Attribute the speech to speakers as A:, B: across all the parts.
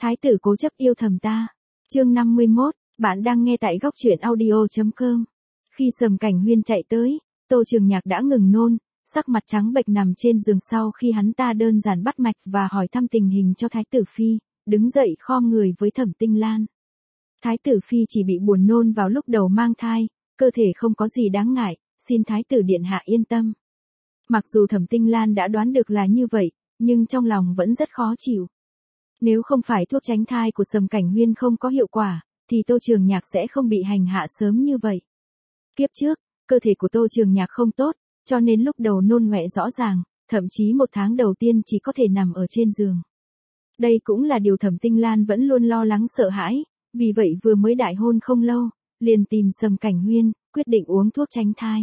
A: Thái tử cố chấp yêu thầm ta. Chương 51, bạn đang nghe tại góc truyện audio.com. Khi Sầm Cảnh Huyên chạy tới, Tô Trường Nhạc đã ngừng nôn, sắc mặt trắng bệch nằm trên giường sau khi hắn ta đơn giản bắt mạch và hỏi thăm tình hình cho Thái tử Phi, đứng dậy khom người với Thẩm Tinh Lan. Thái tử Phi chỉ bị buồn nôn vào lúc đầu mang thai, cơ thể không có gì đáng ngại, xin Thái tử Điện Hạ yên tâm. Mặc dù Thẩm Tinh Lan đã đoán được là như vậy, nhưng trong lòng vẫn rất khó chịu. Nếu không phải thuốc tránh thai của Sầm Cảnh Huyên không có hiệu quả, thì Tô Trường Nhạc sẽ không bị hành hạ sớm như vậy. Kiếp trước, cơ thể của Tô Trường Nhạc không tốt, cho nên lúc đầu nôn ọe rõ ràng, thậm chí 1 tháng đầu tiên chỉ có thể nằm ở trên giường. Đây cũng là điều Thẩm Tinh Lan vẫn luôn lo lắng sợ hãi, vì vậy vừa mới đại hôn không lâu, liền tìm Sầm Cảnh Huyên, quyết định uống thuốc tránh thai.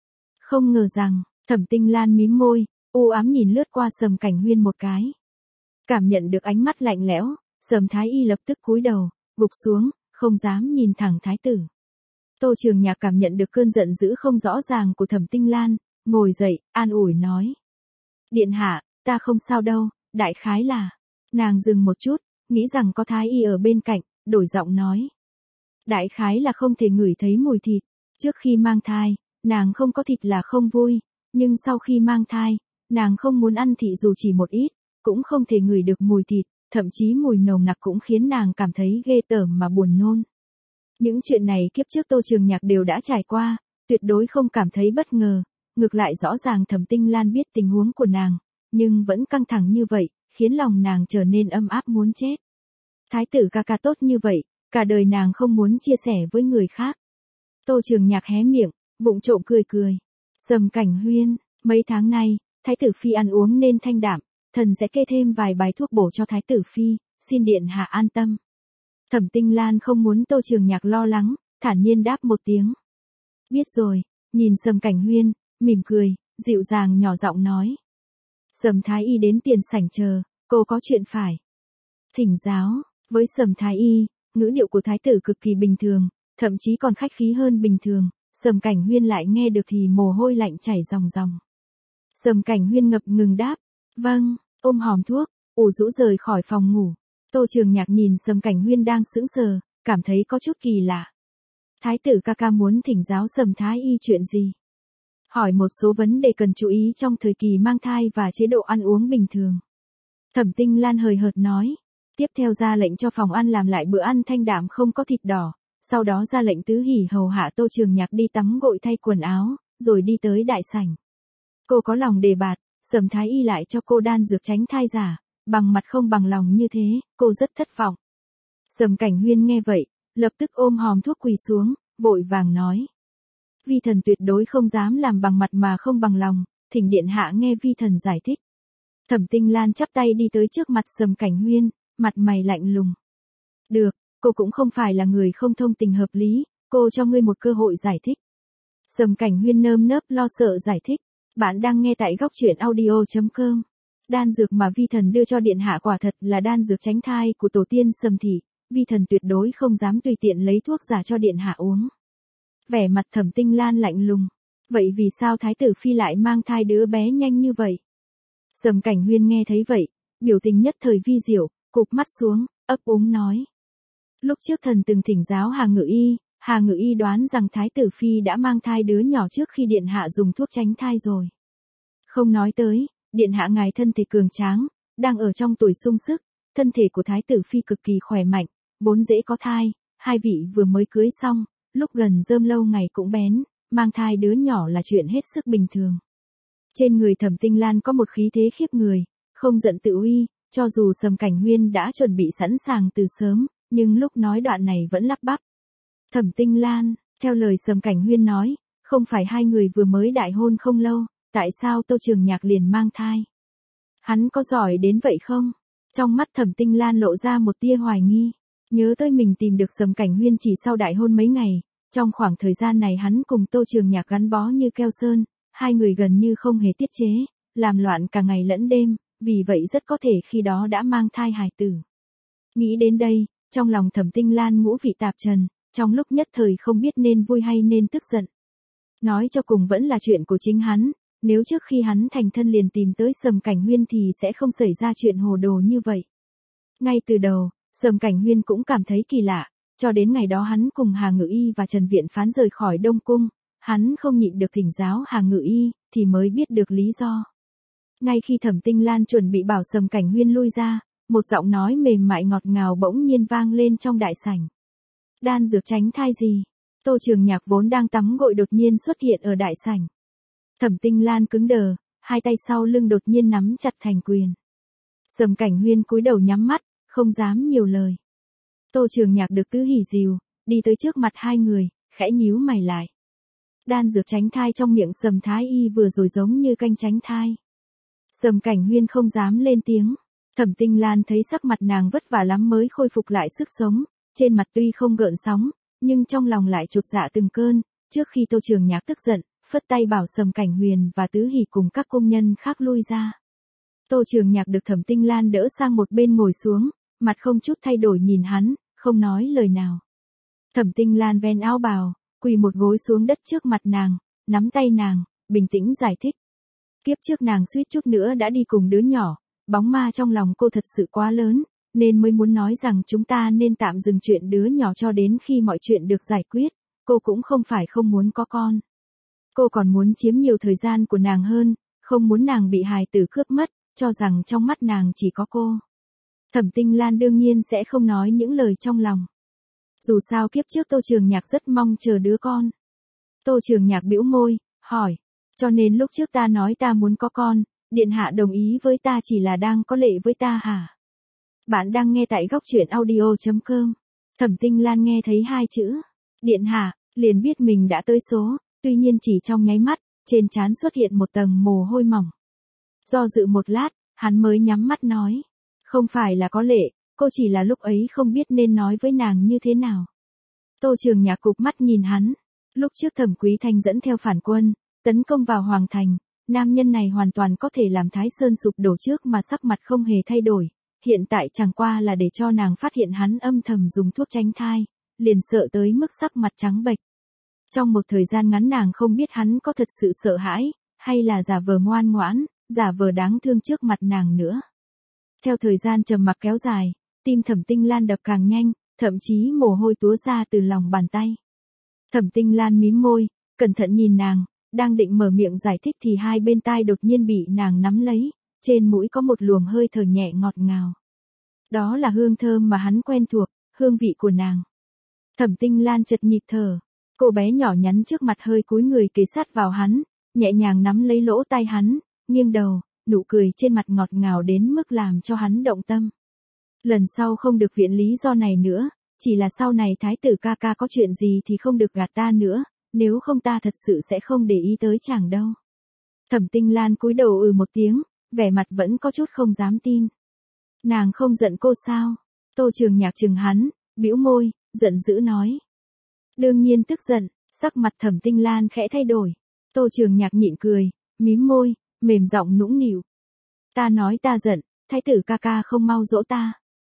A: Không ngờ rằng, Thẩm Tinh Lan mím môi, u ám nhìn lướt qua Sầm Cảnh Huyên một cái. Cảm nhận được ánh mắt lạnh lẽo, Sầm Thái Y lập tức cúi đầu, gục xuống, không dám nhìn thẳng thái tử. Tô Trường Nhạc cảm nhận được cơn giận dữ không rõ ràng của Thẩm Tinh Lan, ngồi dậy, an ủi nói. Điện hạ, ta không sao đâu, đại khái là. Nàng dừng một chút, nghĩ rằng có Thái Y ở bên cạnh, đổi giọng nói. Đại khái là không thể ngửi thấy mùi thịt. Trước khi mang thai, nàng không có thịt là không vui, nhưng sau khi mang thai, nàng không muốn ăn thịt dù chỉ một ít, cũng không thể ngửi được mùi thịt, thậm chí mùi nồng nặc cũng khiến nàng cảm thấy ghê tởm mà buồn nôn. Những chuyện này kiếp trước Tô Trường Nhạc đều đã trải qua, tuyệt đối không cảm thấy bất ngờ, ngược lại rõ ràng Thẩm Tinh Lan biết tình huống của nàng, nhưng vẫn căng thẳng như vậy, khiến lòng nàng trở nên âm áp muốn chết. Thái tử ca ca tốt như vậy, cả đời nàng không muốn chia sẻ với người khác. Tô Trường Nhạc hé miệng, vụng trộm cười cười. Sầm Cảnh Huyên, mấy tháng nay, Thái tử Phi ăn uống nên thanh đạm, thần sẽ kê thêm vài bài thuốc bổ cho Thái tử Phi, xin Điện Hạ an tâm. Thẩm Tinh Lan không muốn Tô Trường Nhạc lo lắng, thản nhiên đáp một tiếng. Biết rồi, nhìn Sầm Cảnh Huyên, mỉm cười, dịu dàng nhỏ giọng nói. Sầm Thái Y đến tiền sảnh chờ, cô có chuyện phải thỉnh giáo. Với Sầm Thái Y, ngữ điệu của thái tử cực kỳ bình thường, thậm chí còn khách khí hơn bình thường, Sầm Cảnh Huyên lại nghe được thì mồ hôi lạnh chảy ròng ròng. Sầm Cảnh Huyên ngập ngừng đáp, vâng, ôm hòm thuốc, ủ rũ rời khỏi phòng ngủ. Tô Trường Nhạc nhìn Sầm Cảnh Huyên đang sững sờ, cảm thấy có chút kỳ lạ. Thái tử ca ca muốn thỉnh giáo Sầm Thái Y chuyện gì? Hỏi một số vấn đề cần chú ý trong thời kỳ mang thai và chế độ ăn uống bình thường. Thẩm Tinh Lan hời hợt nói. Tiếp theo ra lệnh cho phòng ăn làm lại bữa ăn thanh đạm không có thịt đỏ, sau đó ra lệnh Tứ Hỉ hầu hạ Tô Trường Nhạc đi tắm gội thay quần áo, rồi đi tới đại sảnh. Cô có lòng đề bạt, Sầm Thái Y lại cho cô đan dược tránh thai giả, bằng mặt không bằng lòng như thế, cô rất thất vọng. Sầm Cảnh Huyên nghe vậy, lập tức ôm hòm thuốc quỳ xuống, vội vàng nói. Vi thần tuyệt đối không dám làm bằng mặt mà không bằng lòng, thỉnh Điện Hạ nghe vi thần giải thích. Thẩm Tinh Lan chắp tay đi tới trước mặt Sầm Cảnh Huyên, mặt mày lạnh lùng. Được, cô cũng không phải là người không thông tình hợp lý, cô cho ngươi một cơ hội giải thích. Sầm Cảnh Huyên nơm nớp lo sợ giải thích. Bạn đang nghe tại góc truyện audio.com. Đan dược mà vi thần đưa cho Điện Hạ quả thật là đan dược tránh thai của tổ tiên Sầm thị, vi thần tuyệt đối không dám tùy tiện lấy thuốc giả cho Điện Hạ uống. Vẻ mặt Thẩm Tinh Lan lạnh lùng. Vậy vì sao Thái tử Phi lại mang thai đứa bé nhanh như vậy? Sầm Cảnh Huyên nghe thấy vậy, biểu tình nhất thời vi diệu, cụp mắt xuống, ấp úng nói. Lúc trước thần từng thỉnh giáo Hà Ngự Y đoán rằng Thái tử Phi đã mang thai đứa nhỏ trước khi Điện Hạ dùng thuốc tránh thai rồi. Không nói tới, Điện Hạ ngài thân thể cường tráng, đang ở trong tuổi sung sức, thân thể của Thái tử Phi cực kỳ khỏe mạnh, vốn dễ có thai, hai vị vừa mới cưới xong, lúc gần rơm lâu ngày cũng bén, mang thai đứa nhỏ là chuyện hết sức bình thường. Trên người Thẩm Tinh Lan có một khí thế khiếp người, không giận tự uy, cho dù Sầm Cảnh Huyên đã chuẩn bị sẵn sàng từ sớm, nhưng lúc nói đoạn này vẫn lắp bắp. Thẩm Tinh Lan, theo lời Sầm Cảnh Huyên nói, không phải hai người vừa mới đại hôn không lâu, tại sao Tô Trường Nhạc liền mang thai? Hắn có giỏi đến vậy không? Trong mắt Thẩm Tinh Lan lộ ra một tia hoài nghi, nhớ tới mình tìm được Sầm Cảnh Huyên chỉ sau đại hôn mấy ngày, trong khoảng thời gian này hắn cùng Tô Trường Nhạc gắn bó như keo sơn, hai người gần như không hề tiết chế, làm loạn cả ngày lẫn đêm, vì vậy rất có thể khi đó đã mang thai hài tử. Nghĩ đến đây, trong lòng Thẩm Tinh Lan ngũ vị tạp trần, trong lúc nhất thời không biết nên vui hay nên tức giận. Nói cho cùng vẫn là chuyện của chính hắn, nếu trước khi hắn thành thân liền tìm tới Sầm Cảnh Huyên thì sẽ không xảy ra chuyện hồ đồ như vậy. Ngay từ đầu, Sầm Cảnh Huyên cũng cảm thấy kỳ lạ, cho đến ngày đó hắn cùng Hà Ngự Y và Trần Viện Phán rời khỏi Đông Cung, hắn không nhịn được thỉnh giáo Hà Ngự Y, thì mới biết được lý do. Ngay khi Thẩm Tinh Lan chuẩn bị bảo Sầm Cảnh Huyên lui ra, một giọng nói mềm mại ngọt ngào bỗng nhiên vang lên trong đại sảnh. Đan dược tránh thai gì? Tô Trường Nhạc vốn đang tắm gội đột nhiên xuất hiện ở đại sảnh. Thẩm Tinh Lan cứng đờ, hai tay sau lưng đột nhiên nắm chặt thành quyền. Sầm Cảnh Huyên cúi đầu nhắm mắt, không dám nhiều lời. Tô Trường Nhạc được Tứ Hỉ dìu, đi tới trước mặt hai người, khẽ nhíu mày lại. Đan dược tránh thai trong miệng Sầm Thái Y vừa rồi giống như canh tránh thai. Sầm Cảnh Huyên không dám lên tiếng. Thẩm Tinh Lan thấy sắc mặt nàng vất vả lắm mới khôi phục lại sức sống, trên mặt tuy không gợn sóng, nhưng trong lòng lại chột dạ từng cơn, trước khi Tô Trường Nhạc tức giận, phất tay bảo Sầm Cảnh Huyền và Tứ Hỉ cùng các công nhân khác lui ra. Tô Trường Nhạc được Thẩm Tinh Lan đỡ sang một bên ngồi xuống, mặt không chút thay đổi nhìn hắn, không nói lời nào. Thẩm Tinh Lan ven áo bào, quỳ một gối xuống đất trước mặt nàng, nắm tay nàng, bình tĩnh giải thích. Kiếp trước nàng suýt chút nữa đã đi cùng đứa nhỏ, bóng ma trong lòng cô thật sự quá lớn, nên mới muốn nói rằng chúng ta nên tạm dừng chuyện đứa nhỏ cho đến khi mọi chuyện được giải quyết, cô cũng không phải không muốn có con. Cô còn muốn chiếm nhiều thời gian của nàng hơn, không muốn nàng bị hài tử cướp mất, cho rằng trong mắt nàng chỉ có cô. Thẩm Tinh Lan đương nhiên sẽ không nói những lời trong lòng. Dù sao kiếp trước Tô Trường Nhạc rất mong chờ đứa con. Tô Trường Nhạc bĩu môi, hỏi, cho nên lúc trước ta nói ta muốn có con, điện hạ đồng ý với ta chỉ là đang có lệ với ta hả? Bạn đang nghe tại góc truyện audio.com. Thẩm Tinh Lan nghe thấy hai chữ, điện hạ, liền biết mình đã tới số, tuy nhiên chỉ trong nháy mắt, trên trán xuất hiện một tầng mồ hôi mỏng. Do dự một lát, hắn mới nhắm mắt nói, không phải là có lệ, cô chỉ là lúc ấy không biết nên nói với nàng như thế nào. Tô Trường Nhạc cụp mắt nhìn hắn, lúc trước Thẩm Quý Thanh dẫn theo phản quân, tấn công vào Hoàng Thành, nam nhân này hoàn toàn có thể làm Thái Sơn sụp đổ trước mà sắc mặt không hề thay đổi, hiện tại chẳng qua là để cho nàng phát hiện hắn âm thầm dùng thuốc tránh thai, liền sợ tới mức sắc mặt trắng bệch. Trong một thời gian ngắn nàng không biết hắn có thật sự sợ hãi, hay là giả vờ ngoan ngoãn, giả vờ đáng thương trước mặt nàng nữa. Theo thời gian trầm mặc kéo dài, tim Thẩm Tinh Lan đập càng nhanh, thậm chí mồ hôi túa ra từ lòng bàn tay. Thẩm Tinh Lan mím môi, cẩn thận nhìn nàng, đang định mở miệng giải thích thì hai bên tai đột nhiên bị nàng nắm lấy, trên mũi có một luồng hơi thở nhẹ ngọt ngào. Đó là hương thơm mà hắn quen thuộc, hương vị của nàng. Thẩm Tinh Lan chợt nhịp thở, cô bé nhỏ nhắn trước mặt hơi cúi người kề sát vào hắn, nhẹ nhàng nắm lấy lỗ tai hắn, nghiêng đầu, nụ cười trên mặt ngọt ngào đến mức làm cho hắn động tâm. Lần sau không được viện lý do này nữa, chỉ là sau này thái tử ca ca có chuyện gì thì không được gạt ta nữa, nếu không ta thật sự sẽ không để ý tới chàng đâu. Thẩm Tinh Lan cúi đầu một tiếng, vẻ mặt vẫn có chút không dám tin. Nàng không giận cô sao? Tô Trường Nhạc chừng hắn, bĩu môi, giận dữ nói. Đương nhiên tức giận, sắc mặt Thẩm Tinh Lan khẽ thay đổi. Tô Trường Nhạc nhịn cười, mím môi, mềm giọng nũng nịu. Ta nói ta giận, thái tử ca ca không mau dỗ ta.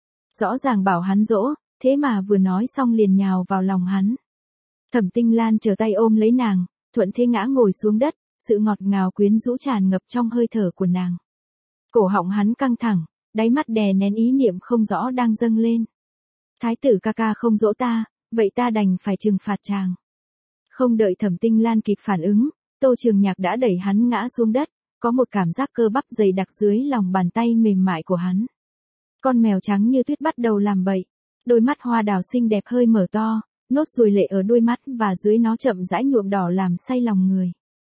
A: Rõ ràng bảo hắn dỗ, thế mà vừa nói xong liền nhào vào lòng hắn. Thẩm Tinh Lan trở tay ôm lấy nàng, thuận thế ngã ngồi xuống đất, sự ngọt ngào quyến rũ tràn ngập trong hơi thở của nàng. Cổ họng hắn căng thẳng, đáy mắt đè nén ý niệm không rõ đang dâng lên. Thái tử ca ca không dỗ ta, vậy ta đành phải trừng phạt chàng. Không đợi Thẩm Tinh Lan kịp phản ứng, Tô Trường Nhạc đã đẩy hắn ngã xuống đất, có một cảm giác cơ bắp dày đặc dưới lòng bàn tay mềm mại của hắn. Con mèo trắng như tuyết bắt đầu làm bậy, đôi mắt hoa đào xinh đẹp hơi mở to, nốt ruồi lệ ở đôi mắt và dưới nó chậm rãi nhuộm đỏ làm say lòng người.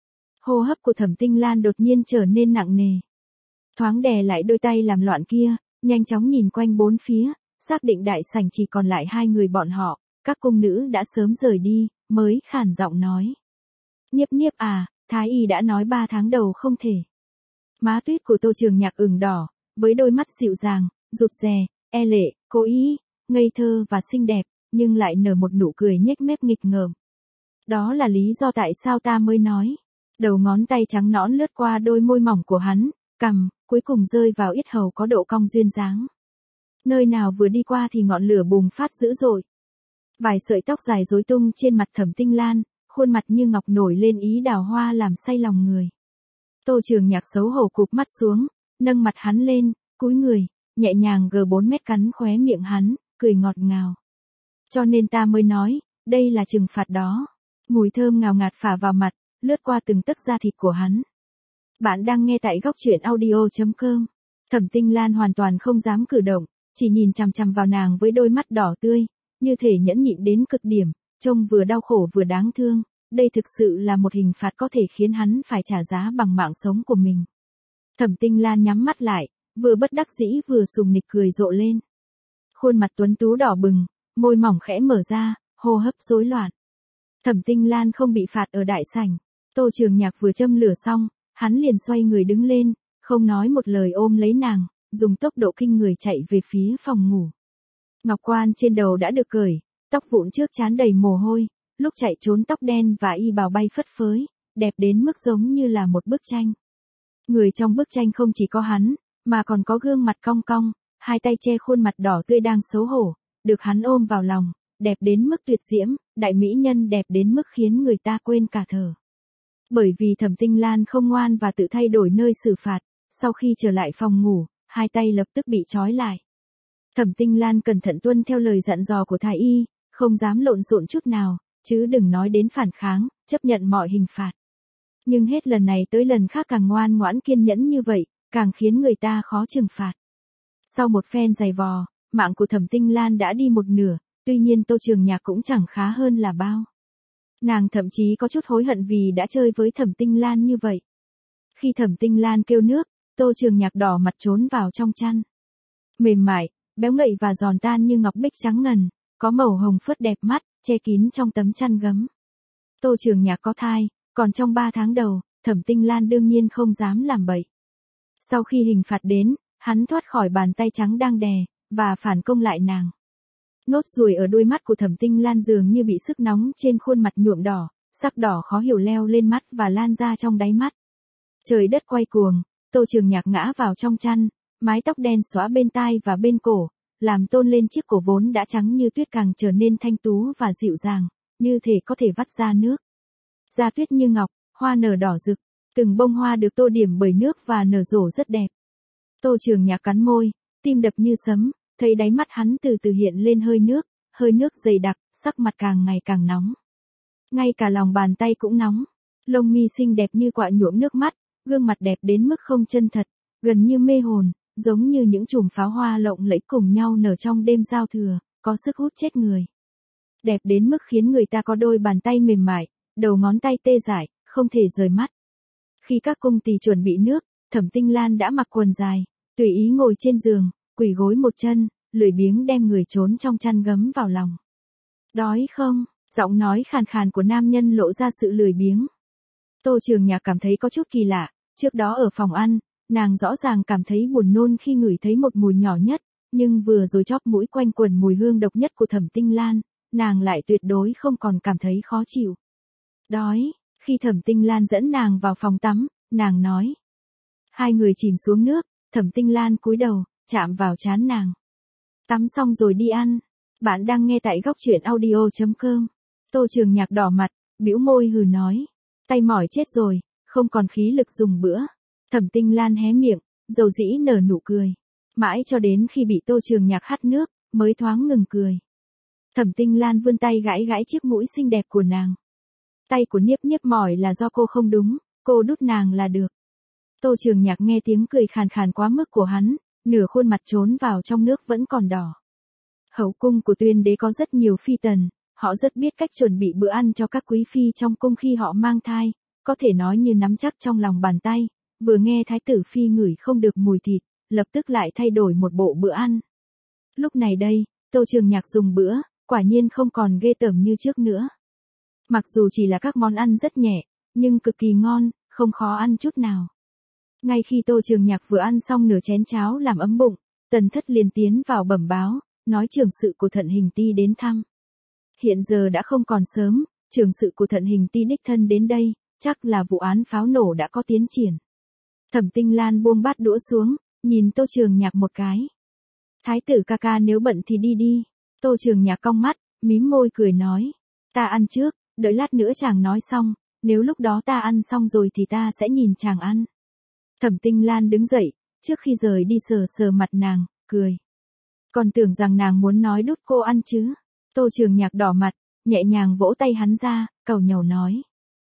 A: Hô hấp của Thẩm Tinh Lan đột nhiên trở nên nặng nề. Thoáng đè lại đôi tay làm loạn kia, nhanh chóng nhìn quanh bốn phía, xác định đại sảnh chỉ còn lại hai người bọn họ, các cung nữ đã sớm rời đi, mới khàn giọng nói. Niếp Niếp à, Thái y đã nói 3 tháng đầu không thể. Má tuyết của Tô Trường Nhạc ửng đỏ, với đôi mắt dịu dàng, rụt rè, e lệ, cố ý, ngây thơ và xinh đẹp, nhưng lại nở một nụ cười nhếch mép nghịch ngợm. Đó là lý do tại sao ta mới nói. Đầu ngón tay trắng nõn lướt qua đôi môi mỏng của hắn, cằm, cuối cùng rơi vào yết hầu có độ cong duyên dáng. Nơi nào vừa đi qua thì ngọn lửa bùng phát dữ dội. Vài sợi tóc dài rối tung trên mặt Thẩm Tinh Lan, khuôn mặt như ngọc nổi lên ý đào hoa làm say lòng người. Tô Trường Nhạc xấu hổ cụp mắt xuống, nâng mặt hắn lên, cúi người, nhẹ nhàng G4 mét cắn khóe miệng hắn, cười ngọt ngào. Cho nên ta mới nói, đây là trừng phạt đó. Mùi thơm ngào ngạt phả vào mặt, lướt qua từng tấc da thịt của hắn. Bạn đang nghe tại góc truyện audio.com. Thẩm Tinh Lan hoàn toàn không dám cử động, chỉ nhìn chằm chằm vào nàng với đôi mắt đỏ tươi, như thể nhẫn nhịn đến cực điểm, trông vừa đau khổ vừa đáng thương. Đây thực sự là một hình phạt có thể khiến hắn phải trả giá bằng mạng sống của mình. Thẩm Tinh Lan nhắm mắt lại, vừa bất đắc dĩ vừa sùng nịch cười rộ lên. Khuôn mặt tuấn tú đỏ bừng, môi mỏng khẽ mở ra, hô hấp rối loạn. Thẩm Tinh Lan không bị phạt ở đại sảnh. Tô Trường Nhạc vừa châm lửa xong, hắn liền xoay người đứng lên, không nói một lời ôm lấy nàng, dùng tốc độ kinh người chạy về phía phòng ngủ. Ngọc quan trên đầu đã được cởi, tóc vụn trước trán đầy mồ hôi, lúc chạy trốn tóc đen và y bào bay phất phới, đẹp đến mức giống như là một bức tranh. Người trong bức tranh không chỉ có hắn, mà còn có gương mặt cong cong, hai tay che khuôn mặt đỏ tươi đang xấu hổ, được hắn ôm vào lòng, đẹp đến mức tuyệt diễm, đại mỹ nhân đẹp đến mức khiến người ta quên cả thở. Bởi vì Thẩm Tinh Lan không ngoan và tự thay đổi nơi xử phạt, sau khi trở lại phòng ngủ, hai tay lập tức bị trói lại. Thẩm Tinh Lan cẩn thận tuân theo lời dặn dò của thái y, không dám lộn xộn chút nào, chứ đừng nói đến phản kháng, chấp nhận mọi hình phạt. Nhưng hết lần này tới lần khác càng ngoan ngoãn kiên nhẫn như vậy, càng khiến người ta khó trừng phạt. Sau một phen giày vò, mạng của Thẩm Tinh Lan đã đi một nửa, tuy nhiên Tô Trường Nhạc cũng chẳng khá hơn là bao. Nàng thậm chí có chút hối hận vì đã chơi với Thẩm Tinh Lan như vậy. Khi Thẩm Tinh Lan kêu nước, Tô Trường Nhạc đỏ mặt trốn vào trong chăn. Mềm mại, béo ngậy và giòn tan như ngọc bích trắng ngần, có màu hồng phớt đẹp mắt, che kín trong tấm chăn gấm. Tô Trường Nhạc có thai, còn trong 3 tháng đầu, Thẩm Tinh Lan đương nhiên không dám làm bậy. Sau khi hình phạt đến, hắn thoát khỏi bàn tay trắng đang đè, và phản công lại nàng. Nốt ruồi ở đôi mắt của Thẩm Tinh Lan dường như bị sức nóng trên khuôn mặt nhuộm đỏ, sắc đỏ khó hiểu leo lên mắt và lan ra trong đáy mắt. Trời đất quay cuồng, Tô Trường Nhạc ngã vào trong chăn, mái tóc đen xõa bên tai và bên cổ, làm tôn lên chiếc cổ vốn đã trắng như tuyết càng trở nên thanh tú và dịu dàng, như thể có thể vắt ra nước. Da tuyết như ngọc, hoa nở đỏ rực, từng bông hoa được tô điểm bởi nước và nở rộ rất đẹp. Tô Trường Nhạc cắn môi, tim đập như sấm, thấy đáy mắt hắn từ từ hiện lên hơi nước dày đặc, sắc mặt càng ngày càng nóng. Ngay cả lòng bàn tay cũng nóng, lông mi xinh đẹp như quạ nhuộm nước mắt, gương mặt đẹp đến mức không chân thật, gần như mê hồn, giống như những chùm pháo hoa lộng lẫy cùng nhau nở trong đêm giao thừa, có sức hút chết người. Đẹp đến mức khiến người ta có đôi bàn tay mềm mại, đầu ngón tay tê dại, không thể rời mắt. Khi các cung tỳ chuẩn bị nước, Thẩm Tinh Lan đã mặc quần dài, tùy ý ngồi trên giường, quỳ gối một chân, lười biếng đem người trốn trong chăn gấm vào lòng. Đói không? Giọng nói khàn khàn của nam nhân lộ ra sự lười biếng. Tô Trường Nhạc cảm thấy có chút kỳ lạ, trước đó ở phòng ăn, nàng rõ ràng cảm thấy buồn nôn khi ngửi thấy một mùi nhỏ nhất, nhưng vừa rồi chóp mũi quanh quẩn mùi hương độc nhất của Thẩm Tinh Lan, nàng lại tuyệt đối không còn cảm thấy khó chịu. Đói, khi Thẩm Tinh Lan dẫn nàng vào phòng tắm, nàng nói. Hai người chìm xuống nước, Thẩm Tinh Lan cúi đầu, chạm vào trán nàng. Tắm xong rồi đi ăn. Bạn đang nghe tại góc truyện audio.com. Tô Trường Nhạc đỏ mặt, bĩu môi hừ nói. Tay mỏi chết rồi, không còn khí lực dùng bữa. Thẩm Tinh Lan hé miệng, dầu dĩ nở nụ cười. Mãi cho đến khi bị Tô Trường Nhạc hắt nước, mới thoáng ngừng cười. Thẩm Tinh Lan vươn tay gãi gãi chiếc mũi xinh đẹp của nàng. Tay của Niếp Niếp mỏi là do cô không đúng, cô đút nàng là được. Tô Trường Nhạc nghe tiếng cười khàn khàn quá mức của hắn, nửa khuôn mặt trốn vào trong nước vẫn còn đỏ. Hậu cung của Tuyên đế có rất nhiều phi tần, họ rất biết cách chuẩn bị bữa ăn cho các quý phi trong cung khi họ mang thai, có thể nói như nắm chắc trong lòng bàn tay, vừa nghe thái tử phi ngửi không được mùi thịt, lập tức lại thay đổi một bộ bữa ăn. Lúc này đây, Tô Trường Nhạc dùng bữa, quả nhiên không còn ghê tởm như trước nữa. Mặc dù chỉ là các món ăn rất nhẹ, nhưng cực kỳ ngon, không khó ăn chút nào. Ngay khi Tô Trường Nhạc vừa ăn xong nửa chén cháo làm ấm bụng, Tần Thất liền tiến vào bẩm báo, nói trưởng sự của Thận Hình Ti đến thăm. Hiện giờ đã không còn sớm, trưởng sự của Thận Hình Ti đích thân đến đây, chắc là vụ án pháo nổ đã có tiến triển. Thẩm Tinh Lan buông bát đũa xuống, nhìn Tô Trường Nhạc một cái. Thái tử ca ca nếu bận thì đi đi. Tô Trường Nhạc cong mắt, mím môi cười nói. Ta ăn trước, đợi lát nữa chàng nói xong, nếu lúc đó ta ăn xong rồi thì ta sẽ nhìn chàng ăn. Thẩm Tinh Lan đứng dậy, trước khi rời đi sờ sờ mặt nàng, cười. Còn tưởng rằng nàng muốn nói đút cô ăn chứ. Tô Trường Nhạc đỏ mặt, nhẹ nhàng vỗ tay hắn ra, cầu nhàu nói.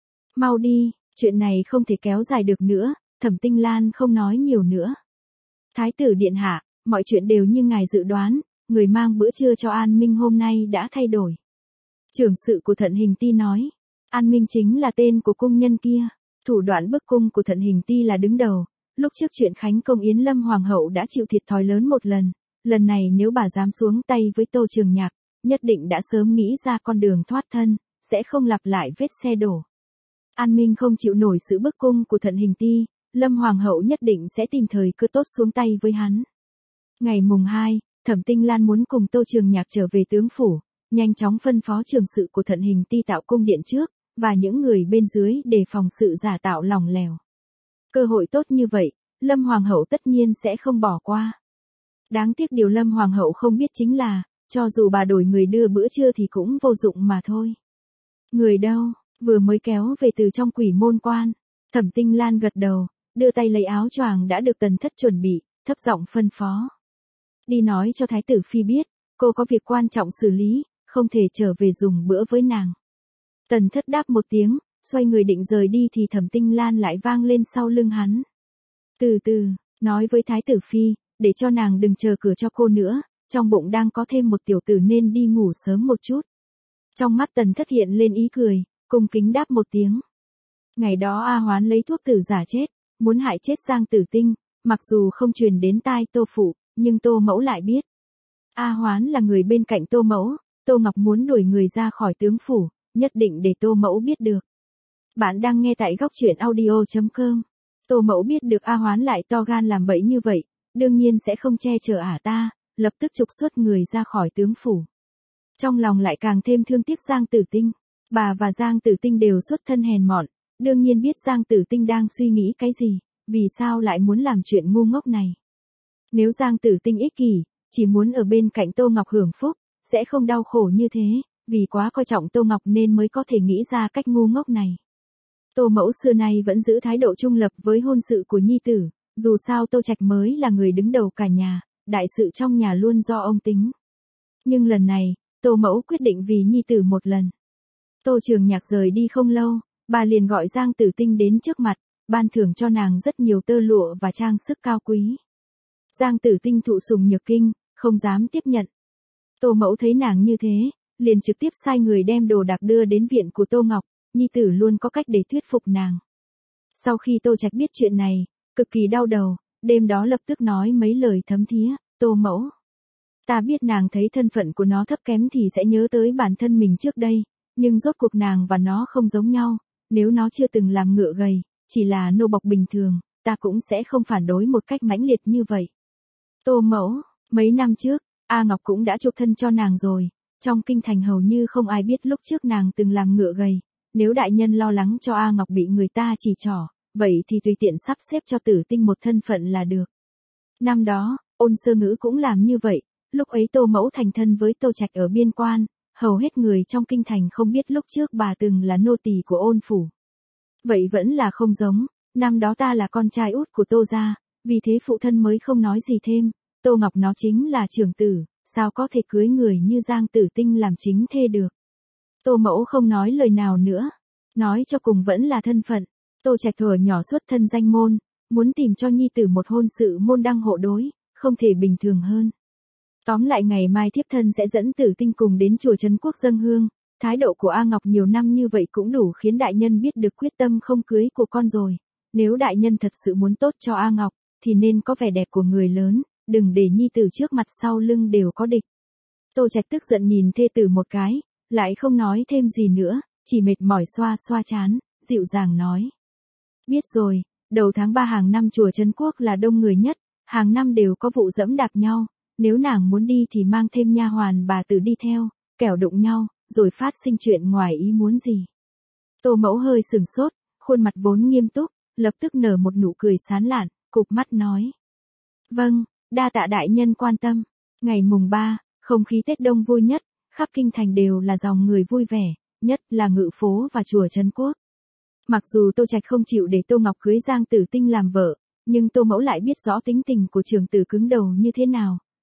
A: Mau đi, chuyện này không thể kéo dài được nữa, Thẩm Tinh Lan không nói nhiều nữa. Thái tử điện hạ, mọi chuyện đều như ngài dự đoán, người mang bữa trưa cho An Minh hôm nay đã thay đổi. Trưởng sự của Thận Hình Ti nói, An Minh chính là tên của cung nhân kia, thủ đoạn bức cung của Thận Hình Ti là đứng đầu, lúc trước chuyện Khánh Công Yến Lâm Hoàng hậu đã chịu thiệt thòi lớn một lần này nếu bà dám xuống tay với Tô Trường Nhạc, nhất định đã sớm nghĩ ra con đường thoát thân, sẽ không lặp lại vết xe đổ. An Minh không chịu nổi sự bức cung của Thận Hình Ti, Lâm Hoàng hậu nhất định sẽ tìm thời cơ tốt xuống tay với hắn. Ngày mùng 2, Thẩm Tinh Lan muốn cùng Tô Trường Nhạc trở về tướng phủ, nhanh chóng phân phó trưởng sự của Thận Hình Ti tạo cung điện trước, và những người bên dưới để phòng sự giả tạo lỏng lẻo. Cơ hội tốt như vậy, Lâm Hoàng hậu tất nhiên sẽ không bỏ qua. Đáng tiếc điều Lâm Hoàng hậu không biết chính là, cho dù bà đổi người đưa bữa trưa thì cũng vô dụng mà thôi. Người đâu, vừa mới kéo về từ trong Quỷ Môn Quan. Thẩm Tinh Lan gật đầu, đưa tay lấy áo choàng đã được Tần Thất chuẩn bị, thấp giọng phân phó. Đi nói cho Thái tử Phi biết, cô có việc quan trọng xử lý, không thể trở về dùng bữa với nàng. Tần Thất đáp một tiếng, xoay người định rời đi thì Thẩm Tinh Lan lại vang lên sau lưng hắn. Từ từ, nói với Thái tử Phi, để cho nàng đừng chờ cửa cho cô nữa, trong bụng đang có thêm một tiểu tử nên đi ngủ sớm một chút. Trong mắt Tần Thất hiện lên ý cười, cung kính đáp một tiếng. Ngày đó A Hoán lấy thuốc tử giả chết, muốn hại chết Giang Tử Tinh, mặc dù không truyền đến tai Tô Phụ, nhưng Tô Mẫu lại biết. A Hoán là người bên cạnh Tô Mẫu, Tô Ngọc muốn đuổi người ra khỏi tướng phủ, nhất định để Tô Mẫu biết được. Bạn đang nghe tại góc truyện audio.com. Tô Mẫu biết được A Hoán lại to gan làm bậy như vậy, đương nhiên sẽ không che chở ả ta, lập tức trục xuất người ra khỏi tướng phủ. Trong lòng lại càng thêm thương tiếc Giang Tử Tinh. Bà và Giang Tử Tinh đều xuất thân hèn mọn, đương nhiên biết Giang Tử Tinh đang suy nghĩ cái gì, vì sao lại muốn làm chuyện ngu ngốc này. Nếu Giang Tử Tinh ích kỷ, chỉ muốn ở bên cạnh Tô Ngọc hưởng phúc, sẽ không đau khổ như thế, vì quá coi trọng Tô Ngọc nên mới có thể nghĩ ra cách ngu ngốc này. Tô Mẫu xưa nay vẫn giữ thái độ trung lập với hôn sự của nhi tử, dù sao Tô Trạch mới là người đứng đầu cả nhà, đại sự trong nhà luôn do ông tính. Nhưng lần này, Tô Mẫu quyết định vì nhi tử một lần. Tô Trường Nhạc rời đi không lâu, bà liền gọi Giang Tử Tinh đến trước mặt, ban thưởng cho nàng rất nhiều tơ lụa và trang sức cao quý. Giang Tử Tinh thụ sủng nhược kinh, không dám tiếp nhận. Tô Mẫu thấy nàng như thế, liền trực tiếp sai người đem đồ đạc đưa đến viện của Tô Ngọc, nhi tử luôn có cách để thuyết phục nàng. Sau khi Tô Trạch biết chuyện này, cực kỳ đau đầu, đêm đó lập tức nói mấy lời thấm thía, Tô Mẫu. Ta biết nàng thấy thân phận của nó thấp kém thì sẽ nhớ tới bản thân mình trước đây, nhưng rốt cuộc nàng và nó không giống nhau, nếu nó chưa từng làm ngựa gầy, chỉ là nô bộc bình thường, ta cũng sẽ không phản đối một cách mãnh liệt như vậy. Tô Mẫu, mấy năm trước, A Ngọc cũng đã chuộc thân cho nàng rồi, trong kinh thành hầu như không ai biết lúc trước nàng từng làm ngựa gầy, nếu đại nhân lo lắng cho A Ngọc bị người ta chỉ trỏ, vậy thì tùy tiện sắp xếp cho Tử Tinh một thân phận là được. Năm đó, Ôn Sơ Ngữ cũng làm như vậy, lúc ấy Tô Mẫu thành thân với Tô Trạch ở biên quan, hầu hết người trong kinh thành không biết lúc trước bà từng là nô tỳ của Ôn phủ. Vậy vẫn là không giống, năm đó ta là con trai út của Tô gia, vì thế phụ thân mới không nói gì thêm, Tô Ngọc nó chính là trưởng tử, sao có thể cưới người như Giang Tử Tinh làm chính thê được. Tô Mẫu không nói lời nào nữa, nói cho cùng vẫn là thân phận. Tô Trạch thuở nhỏ xuất thân danh môn, muốn tìm cho nhi tử một hôn sự môn đăng hộ đối, không thể bình thường hơn. Tóm lại ngày mai thiếp thân sẽ dẫn Tử Tinh cùng đến chùa Trấn Quốc dâng hương, thái độ của A Ngọc nhiều năm như vậy cũng đủ khiến đại nhân biết được quyết tâm không cưới của con rồi. Nếu đại nhân thật sự muốn tốt cho A Ngọc, thì nên có vẻ đẹp của người lớn, đừng để nhi tử trước mặt sau lưng đều có địch. Tô Trạch tức giận nhìn thê tử một cái, lại không nói thêm gì nữa, chỉ mệt mỏi xoa xoa trán, dịu dàng nói. Biết rồi, đầu tháng 3 hàng năm chùa Trấn Quốc là đông người nhất, hàng năm đều có vụ dẫm đạp nhau, nếu nàng muốn đi thì mang thêm nha hoàn bà tử đi theo, kẻo đụng nhau, rồi phát sinh chuyện ngoài ý muốn gì. Tô Mẫu hơi sửng sốt, khuôn mặt vốn nghiêm túc, lập tức nở một nụ cười sán lạn, cụp mắt nói. Vâng, đa tạ đại nhân quan tâm. Ngày mùng 3, không khí Tết đông vui nhất, khắp kinh thành đều là dòng người vui vẻ, nhất là Ngự Phố và chùa Trấn Quốc. Mặc dù Tô Trạch không chịu để Tô Ngọc cưới Giang Tử Tinh làm vợ, nhưng Tô Mẫu lại biết rõ tính tình của trưởng tử cứng đầu như thế nào,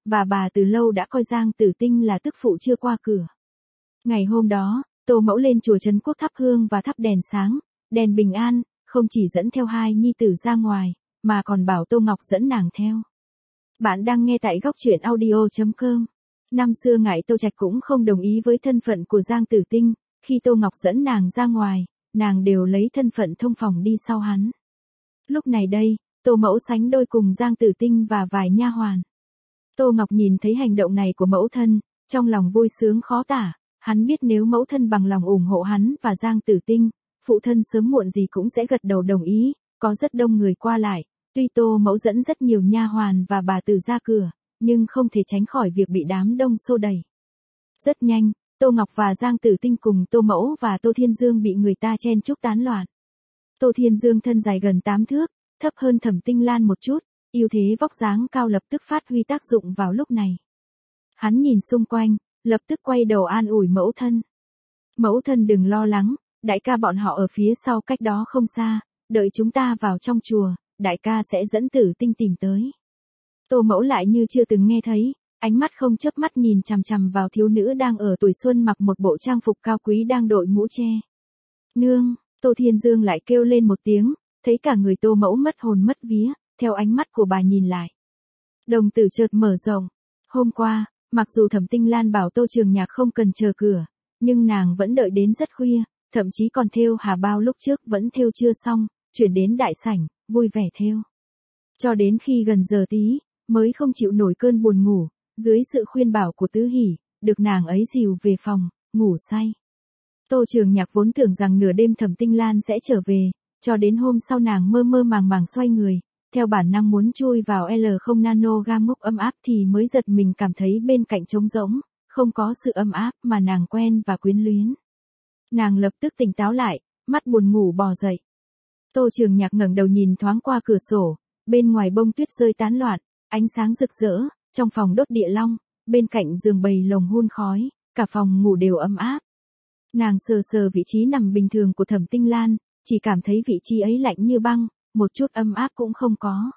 A: và bà từ lâu đã coi Giang Tử Tinh là tức phụ chưa qua cửa. Ngày hôm đó, Tô Mẫu lên chùa Trấn Quốc thắp hương và thắp đèn sáng, đèn bình an, không chỉ dẫn theo hai nhi tử ra ngoài, mà còn bảo Tô Ngọc dẫn nàng theo. Bạn đang nghe tại góc truyện audio.com. Năm xưa ngải Tô Trạch cũng không đồng ý với thân phận của Giang Tử Tinh, khi Tô Ngọc dẫn nàng ra ngoài, nàng đều lấy thân phận thông phòng đi sau hắn. Lúc này đây, Tô Mẫu sánh đôi cùng Giang Tử Tinh và vài nha hoàn. Tô Ngọc nhìn thấy hành động này của mẫu thân, trong lòng vui sướng khó tả, hắn biết nếu mẫu thân bằng lòng ủng hộ hắn và Giang Tử Tinh, phụ thân sớm muộn gì cũng sẽ gật đầu đồng ý, có rất đông người qua lại, tuy Tô Mẫu dẫn rất nhiều nha hoàn và bà tử ra cửa, nhưng không thể tránh khỏi việc bị đám đông xô đẩy. Rất nhanh, Tô Ngọc và Giang Tử Tinh cùng Tô Mẫu và Tô Thiên Dương bị người ta chen chúc tán loạn. Tô Thiên Dương thân dài gần 8 thước, thấp hơn Thẩm Tinh Lan một chút, ưu thế vóc dáng cao lập tức phát huy tác dụng vào lúc này. Hắn nhìn xung quanh, lập tức quay đầu an ủi mẫu thân. Mẫu thân đừng lo lắng, đại ca bọn họ ở phía sau cách đó không xa, đợi chúng ta vào trong chùa, đại ca sẽ dẫn Tử Tinh tìm tới. Tô Mẫu lại như chưa từng nghe thấy, ánh mắt không chớp mắt nhìn chằm chằm vào thiếu nữ đang ở tuổi xuân mặc một bộ trang phục cao quý đang đội mũ che. Nương, Tô Thiên Dương lại kêu lên một tiếng, thấy cả người Tô Mẫu mất hồn mất vía, theo ánh mắt của bà nhìn lại. Đồng tử chợt mở rộng. Hôm qua, mặc dù Thẩm Tinh Lan bảo Tô Trường Nhạc không cần chờ cửa, nhưng nàng vẫn đợi đến rất khuya, thậm chí còn thêu hà bao lúc trước vẫn thêu chưa xong, chuyển đến đại sảnh, vui vẻ thêu. Cho đến khi gần giờ tí, mới không chịu nổi cơn buồn ngủ, dưới sự khuyên bảo của Tứ Hỷ, được nàng ấy dìu về phòng, ngủ say. Tô Trường Nhạc vốn tưởng rằng nửa đêm Thẩm Tinh Lan sẽ trở về, cho đến hôm sau nàng mơ mơ màng màng xoay người, theo bản năng muốn chui vào L0 nano gam múc ấm áp thì mới giật mình cảm thấy bên cạnh trống rỗng, không có sự ấm áp mà nàng quen và quyến luyến. Nàng lập tức tỉnh táo lại, mắt buồn ngủ bò dậy. Tô Trường Nhạc ngẩng đầu nhìn thoáng qua cửa sổ, bên ngoài bông tuyết rơi tán loạn, ánh sáng rực rỡ, trong phòng đốt địa long, bên cạnh giường bầy lồng hun khói, cả phòng ngủ đều ấm áp. Nàng sờ sờ vị trí nằm bình thường của Thẩm Tinh Lan, chỉ cảm thấy vị trí ấy lạnh như băng, một chút ấm áp cũng không có.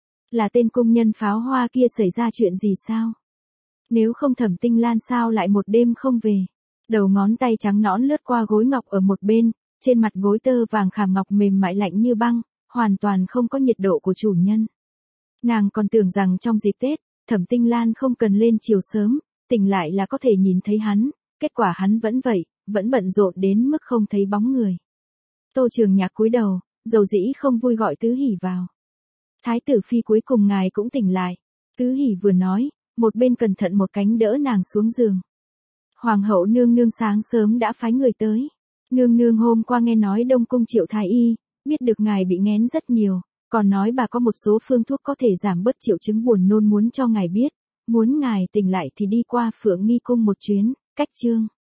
A: Là tên công nhân pháo hoa kia xảy ra chuyện gì sao? Nếu không Thẩm Tinh Lan sao lại một đêm không về? Đầu ngón tay trắng nõn lướt qua gối ngọc ở một bên, trên mặt gối tơ vàng khảm ngọc mềm mại lạnh như băng, hoàn toàn không có nhiệt độ của chủ nhân. Nàng còn tưởng rằng trong dịp Tết, Thẩm Tinh Lan không cần lên chiều sớm, tỉnh lại là có thể nhìn thấy hắn, kết quả hắn vẫn vậy, vẫn bận rộn đến mức không thấy bóng người. Tô Trường Nhạc cúi đầu, dầu dĩ không vui gọi Tứ Hỷ vào. Thái tử phi cuối cùng ngài cũng tỉnh lại. Tứ Hỷ vừa nói, một bên cẩn thận một cánh đỡ nàng xuống giường. Hoàng hậu nương nương sáng sớm đã phái người tới. Nương nương hôm qua nghe nói Đông Cung triệu thái y, biết được ngài bị nghén rất nhiều, còn nói bà có một số phương thuốc có thể giảm bớt triệu chứng buồn nôn muốn cho ngài biết, muốn ngài tỉnh lại thì đi qua Phượng Nghi cung một chuyến, cách chương.